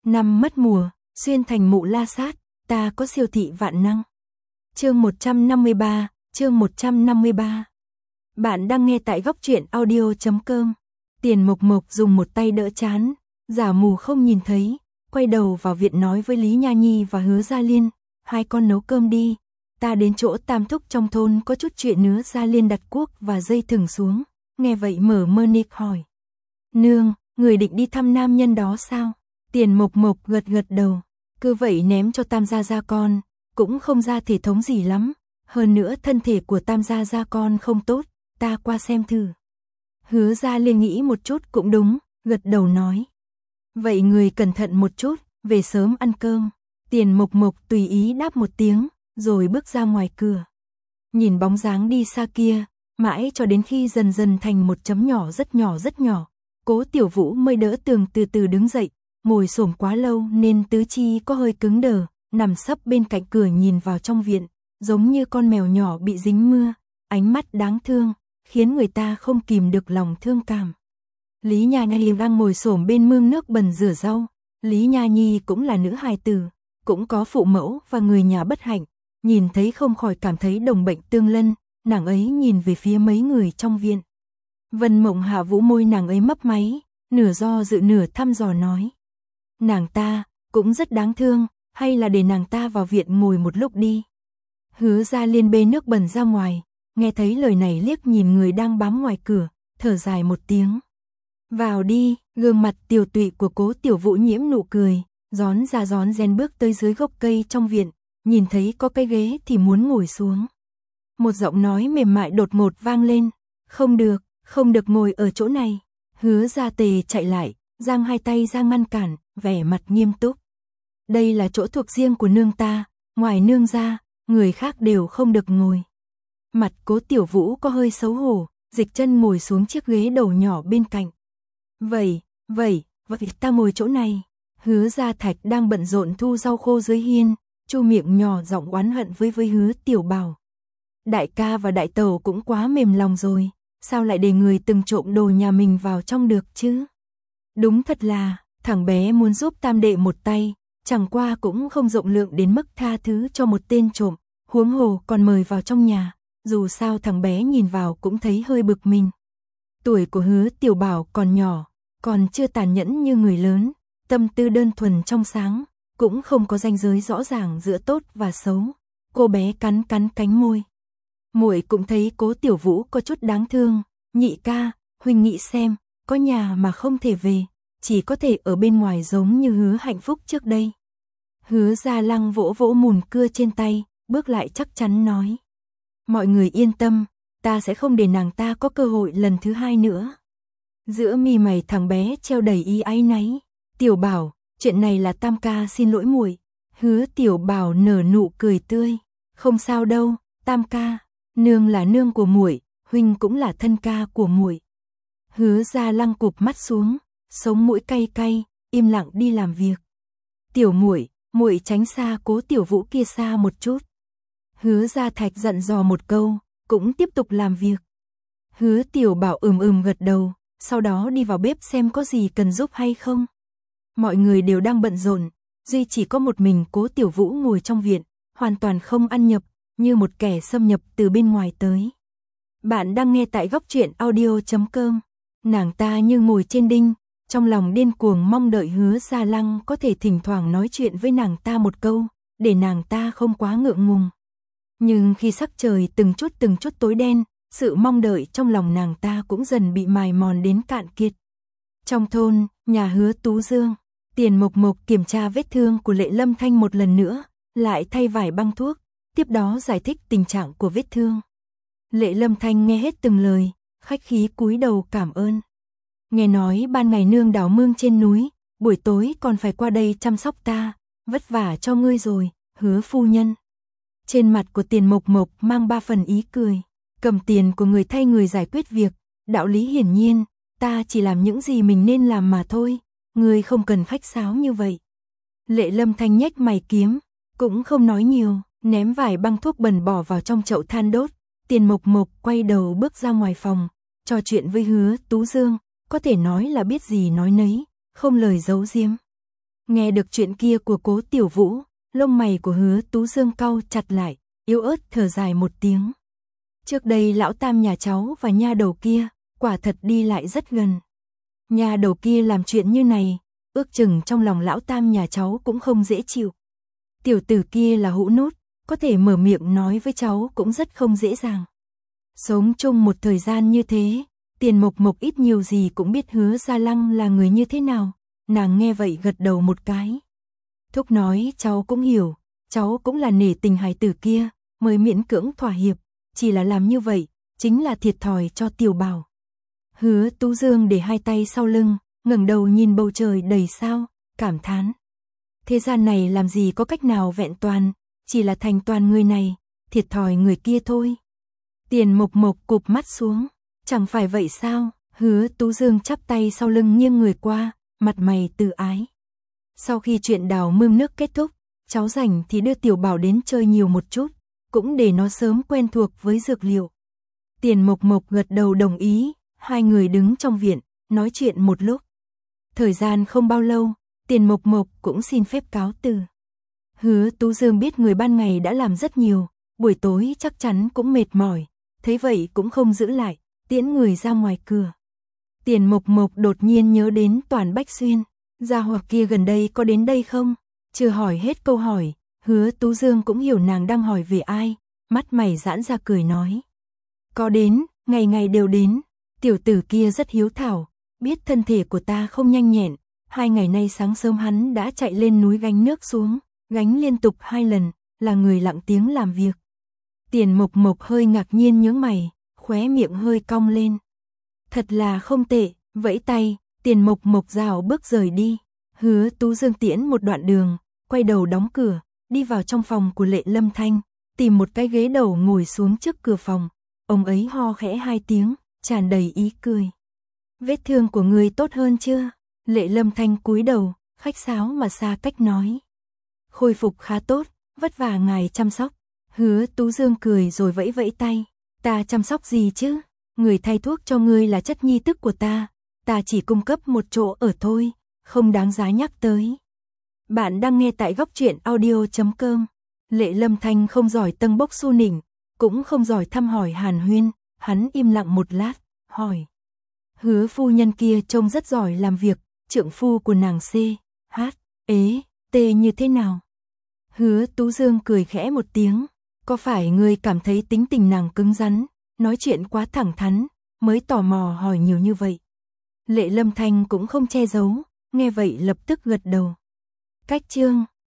Năm mất mùa, xuyên thành mụ la sát, ta có siêu thị vạn năng. Chương 153, chương 153. Bạn đang nghe tại góc truyện audio.com. Tiền Mộc Mộc dùng một tay đỡ chán, giả mù không nhìn thấy, quay đầu vào viện nói với Lý Nha Nhi và Hứa Gia Liên, hai con nấu cơm đi, ta đến chỗ Tam Thúc trong thôn có chút chuyện nữa. Gia Liên đặt cuốc và dây thừng xuống, nghe vậy mở mơ nịch hỏi. Nương, người định đi thăm nam nhân đó sao? Tiền Mộc Mộc gật gật đầu, cứ vậy ném cho Tam gia con, cũng không ra thể thống gì lắm, hơn nữa thân thể của Tam gia con không tốt, ta qua xem thử. Hứa Gia Liên nghĩ một chút cũng đúng, gật đầu nói. Vậy người cẩn thận một chút, về sớm ăn cơm. Tiền Mộc Mộc tùy ý đáp một tiếng, rồi bước ra ngoài cửa. Nhìn bóng dáng đi xa kia, mãi cho đến khi dần dần thành một chấm nhỏ rất nhỏ, Cố Tiểu Vũ mới đỡ Tường từ từ đứng dậy, ngồi xổm quá lâu nên tứ chi có hơi cứng đờ, nằm sấp bên cạnh cửa nhìn vào trong viện, giống như con mèo nhỏ bị dính mưa, ánh mắt đáng thương, khiến người ta không kìm được lòng thương cảm. Lý Nha Nhi đang ngồi xổm bên mương nước bẩn rửa rau, Lý Nha Nhi cũng là nữ hài tử, cũng có phụ mẫu và người nhà bất hạnh, nhìn thấy không khỏi cảm thấy đồng bệnh tương lân, nàng ấy nhìn về phía mấy người trong viện. Vân Mộng Hạ Vũ môi nàng ấy mấp máy, nửa do dự nửa thăm dò nói. Nàng ta, cũng rất đáng thương, hay là để nàng ta vào viện ngồi một lúc đi. Hứa Gia Liên bê nước bẩn ra ngoài, nghe thấy lời này liếc nhìn người đang bám ngoài cửa, thở dài một tiếng. Vào đi, gương mặt tiều tụy của Cố Tiểu Vũ nhiễm nụ cười, rón ra rón ren bước tới dưới gốc cây trong viện, nhìn thấy có cái ghế thì muốn ngồi xuống. Một giọng nói mềm mại đột ngột vang lên, không được ngồi ở chỗ này. Hứa Gia Tề chạy lại, giang hai tay ra ngăn cản, vẻ mặt nghiêm túc. Đây là chỗ thuộc riêng của nương ta, ngoài nương ra, người khác đều không được ngồi. Mặt Cố Tiểu Vũ có hơi xấu hổ, dịch chân ngồi xuống chiếc ghế đầu nhỏ bên cạnh. Vậy ta ngồi chỗ này. Hứa Gia Thạch đang bận rộn thu rau khô dưới hiên, chu miệng nhỏ giọng oán hận với Hứa Tiểu Bảo. Đại ca và đại tẩu cũng quá mềm lòng rồi, sao lại để người từng trộm đồ nhà mình vào trong được chứ? Đúng thật là, thằng bé muốn giúp tam đệ một tay, chẳng qua cũng không rộng lượng đến mức tha thứ cho một tên trộm, huống hồ còn mời vào trong nhà, dù sao thằng bé nhìn vào cũng thấy hơi bực mình. Tuổi của Hứa Tiểu Bảo còn nhỏ, còn chưa tàn nhẫn như người lớn, tâm tư đơn thuần trong sáng, cũng không có ranh giới rõ ràng giữa tốt và xấu. Cô bé cắn cánh môi. Muội cũng thấy Cố Tiểu Vũ có chút đáng thương, nhị ca, huynh nghĩ xem, có nhà mà không thể về, chỉ có thể ở bên ngoài giống như Hứa Hạnh Phúc trước đây. Hứa Gia Lăng vỗ vỗ mùn cưa trên tay, bước lại chắc chắn nói. Mọi người yên tâm, ta sẽ không để nàng ta có cơ hội lần thứ hai nữa. Giữa mi mày thằng bé treo đầy ý áy náy. Tiểu Bảo, chuyện này là tam ca xin lỗi muội. Hứa Tiểu Bảo nở nụ cười tươi. Không sao đâu, tam ca, nương là nương của muội, huynh cũng là thân ca của muội. Hứa Gia Lăng cụp mắt xuống, sống mũi cay cay, im lặng đi làm việc. Tiểu muội, muội tránh xa Cố Tiểu Vũ kia xa một chút. Hứa Gia Thạch dặn dò một câu, cũng tiếp tục làm việc. Hứa Tiểu Bảo gật đầu, sau đó đi vào bếp xem có gì cần giúp hay không. Mọi người đều đang bận rộn, duy chỉ có một mình Cố Tiểu Vũ ngồi trong viện, hoàn toàn không ăn nhập, như một kẻ xâm nhập từ bên ngoài tới. Bạn đang nghe tại góc truyện audio.com. Nàng ta như ngồi trên đinh, trong lòng điên cuồng mong đợi Hứa Gia Lăng có thể thỉnh thoảng nói chuyện với nàng ta một câu, để nàng ta không quá ngượng ngùng. Nhưng khi sắc trời từng chút tối đen, sự mong đợi trong lòng nàng ta cũng dần bị mài mòn đến cạn kiệt. Trong thôn, nhà Hứa Tú Dương, Tiền Mộc Mộc kiểm tra vết thương của Lệ Lâm Thanh một lần nữa, lại thay vải băng thuốc, tiếp đó giải thích tình trạng của vết thương. Lệ Lâm Thanh nghe hết từng lời, khách khí cúi đầu cảm ơn. Nghe nói ban ngày nương đào mương trên núi, buổi tối còn phải qua đây chăm sóc ta, vất vả cho ngươi rồi, Hứa phu nhân. Trên mặt của Tiền Mộc Mộc mang ba phần ý cười, cầm tiền của người thay người giải quyết việc, đạo lý hiển nhiên, ta chỉ làm những gì mình nên làm mà thôi, ngươi không cần khách sáo như vậy. Lệ Lâm Thanh nhếch mày kiếm, cũng không nói nhiều, ném vài băng thuốc bẩn bỏ vào trong chậu than đốt. Tiền Mộc Mộc quay đầu bước ra ngoài phòng, trò chuyện với Hứa Tú Dương, có thể nói là biết gì nói nấy, không lời giấu giếm. Nghe được chuyện kia của Cố Tiểu Vũ, lông mày của Hứa Tú Dương cau chặt lại, yếu ớt thở dài một tiếng. Trước đây lão tam nhà cháu và nha đầu kia, quả thật đi lại rất gần. Nha đầu kia làm chuyện như này, ước chừng trong lòng lão tam nhà cháu cũng không dễ chịu. Tiểu tử kia là hũ nút, có thể mở miệng nói với cháu cũng rất không dễ dàng. Sống chung một thời gian như thế, Tiền Mộc Mộc ít nhiều gì cũng biết Hứa Gia Lăng là người như thế nào. Nàng nghe vậy gật đầu một cái. Thúc nói cháu cũng hiểu, cháu cũng là nể tình hài tử kia, mới miễn cưỡng thỏa hiệp, chỉ là làm như vậy, chính là thiệt thòi cho Tiểu Bảo. Hứa Tú Dương để hai tay sau lưng, ngẩng đầu nhìn bầu trời đầy sao, cảm thán. Thế gian này làm gì có cách nào vẹn toàn, chỉ là thành toàn người này, thiệt thòi người kia thôi. Tiền Mộc Mộc cụp mắt xuống, chẳng phải vậy sao? Hứa Tú Dương chắp tay sau lưng nghiêng người qua, mặt mày từ ái. Sau khi chuyện đào mương nước kết thúc, cháu rảnh thì đưa Tiểu Bảo đến chơi nhiều một chút, cũng để nó sớm quen thuộc với dược liệu. Tiền Mộc Mộc gật đầu đồng ý, hai người đứng trong viện, nói chuyện một lúc. Thời gian không bao lâu, Tiền Mộc Mộc cũng xin phép cáo từ. Hứa Tú Dương biết người ban ngày đã làm rất nhiều, buổi tối chắc chắn cũng mệt mỏi, thế vậy cũng không giữ lại, tiễn người ra ngoài cửa. Tiền Mộc Mộc đột nhiên nhớ đến Toàn Bách Xuyên, gia hỏa kia gần đây có đến đây không? Chưa hỏi hết câu hỏi, Hứa Tú Dương cũng hiểu nàng đang hỏi về ai, mắt mày giãn ra cười nói. Có đến, ngày ngày đều đến, tiểu tử kia rất hiếu thảo, biết thân thể của ta không nhanh nhẹn, 2 ngày nay sáng sớm hắn đã chạy lên núi gánh nước xuống, gánh liên tục 2 lần, là người lặng tiếng làm việc. Tiền Mộc Mộc hơi ngạc nhiên nhướng mày, khóe miệng hơi cong lên. Thật là không tệ, vẫy tay, Tiền Mộc Mộc rảo bước rời đi. Hứa Tú Dương tiễn một đoạn đường, quay đầu đóng cửa, đi vào trong phòng của Lệ Lâm Thanh, tìm một cái ghế đầu ngồi xuống trước cửa phòng. Ông ấy ho khẽ 2 tiếng, tràn đầy ý cười. Vết thương của người tốt hơn chưa? Lệ Lâm Thanh cúi đầu, khách sáo mà xa cách nói. Khôi phục khá tốt, vất vả ngài chăm sóc. Hứa Tú Dương cười rồi vẫy vẫy tay. Ta chăm sóc gì chứ? Người thay thuốc cho ngươi là chất nhi tức của ta chỉ cung cấp một chỗ ở thôi, không đáng giá nhắc tới. Bạn đang nghe tại góc truyện audio.com. Lệ Lâm Thanh không giỏi tâng bốc xu nịnh, cũng không giỏi thăm hỏi hàn huyên, hắn im lặng một lát, hỏi. Hứa phu nhân kia trông rất giỏi làm việc, trượng phu của nàng C, H, ế, T như thế nào? Hứa Tú Dương cười khẽ một tiếng, có phải ngươi cảm thấy tính tình nàng cứng rắn, nói chuyện quá thẳng thắn, mới tò mò hỏi nhiều như vậy? Lệ Lâm Thanh cũng không che giấu, nghe vậy lập tức gật đầu. Cách chương